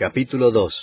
Capítulo 2.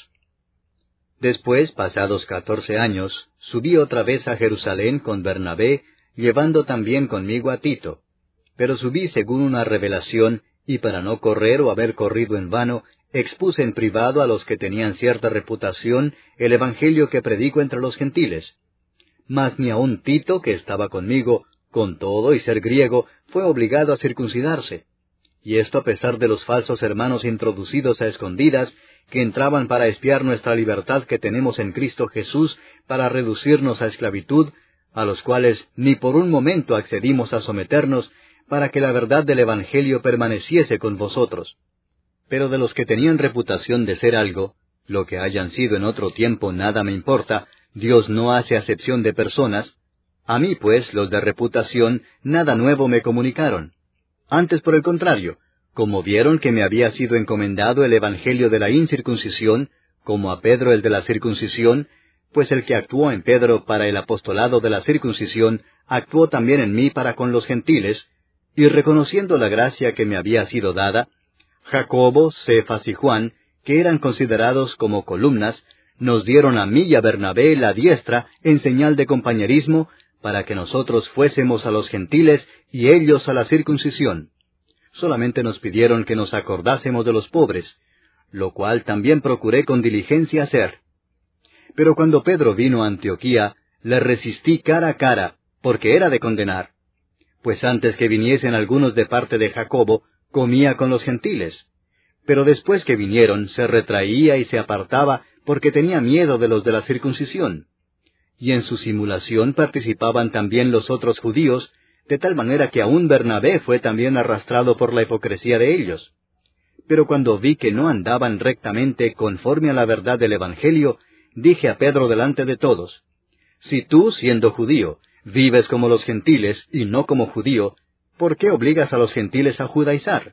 Después, pasados 14 años, subí otra vez a Jerusalén con Bernabé, llevando también conmigo a Tito. Pero subí según una revelación, y para no correr o haber corrido en vano, expuse en privado a los que tenían cierta reputación el evangelio que predico entre los gentiles. Mas ni aun Tito, que estaba conmigo, con todo y ser griego, fue obligado a circuncidarse. Y esto a pesar de los falsos hermanos introducidos a escondidas, que entraban para espiar nuestra libertad que tenemos en Cristo Jesús, para reducirnos a esclavitud, a los cuales ni por un momento accedimos a someternos, para que la verdad del Evangelio permaneciese con vosotros. Pero de los que tenían reputación de ser algo, lo que hayan sido en otro tiempo nada me importa, Dios no hace acepción de personas. A mí, pues, los de reputación, nada nuevo me comunicaron. Antes, por el contrario, como vieron que me había sido encomendado el evangelio de la incircuncisión, como a Pedro el de la circuncisión, pues el que actuó en Pedro para el apostolado de la circuncisión, actuó también en mí para con los gentiles, y reconociendo la gracia que me había sido dada, Jacobo, Cefas y Juan, que eran considerados como columnas, nos dieron a mí y a Bernabé la diestra en señal de compañerismo, para que nosotros fuésemos a los gentiles y ellos a la circuncisión. Solamente nos pidieron que nos acordásemos de los pobres, lo cual también procuré con diligencia hacer. Pero cuando Pedro vino a Antioquía, le resistí cara a cara, porque era de condenar. Pues antes que viniesen algunos de parte de Jacobo, comía con los gentiles. Pero después que vinieron, se retraía y se apartaba, porque tenía miedo de los de la circuncisión. Y en su simulación participaban también los otros judíos, de tal manera que aún Bernabé fue también arrastrado por la hipocresía de ellos. Pero cuando vi que no andaban rectamente conforme a la verdad del Evangelio, dije a Pedro delante de todos: si tú, siendo judío, vives como los gentiles y no como judío, ¿por qué obligas a los gentiles a judaizar?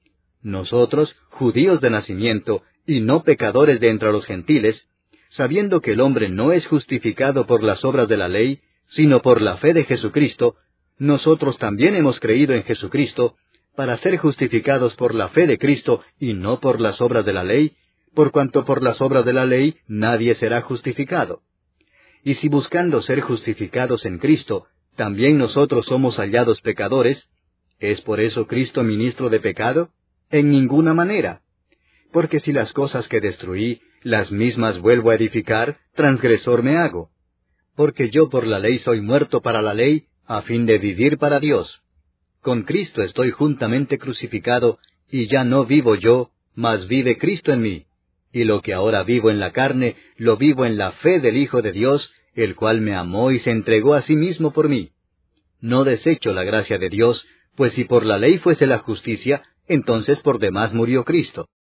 Nosotros, judíos de nacimiento, y no pecadores de entre los gentiles, sabiendo que el hombre no es justificado por las obras de la ley, sino por la fe de Jesucristo, nosotros también hemos creído en Jesucristo, para ser justificados por la fe de Cristo y no por las obras de la ley, por cuanto por las obras de la ley nadie será justificado. Y si buscando ser justificados en Cristo, también nosotros somos hallados pecadores, ¿es por eso Cristo ministro de pecado? En ninguna manera. Porque si las cosas que destruí, las mismas vuelvo a edificar, transgresor me hago. Porque yo por la ley soy muerto para la ley, a fin de vivir para Dios. Con Cristo estoy juntamente crucificado, y ya no vivo yo, mas vive Cristo en mí. Y lo que ahora vivo en la carne, lo vivo en la fe del Hijo de Dios, el cual me amó y se entregó a sí mismo por mí. No desecho la gracia de Dios, pues si por la ley fuese la justicia, entonces por demás murió Cristo.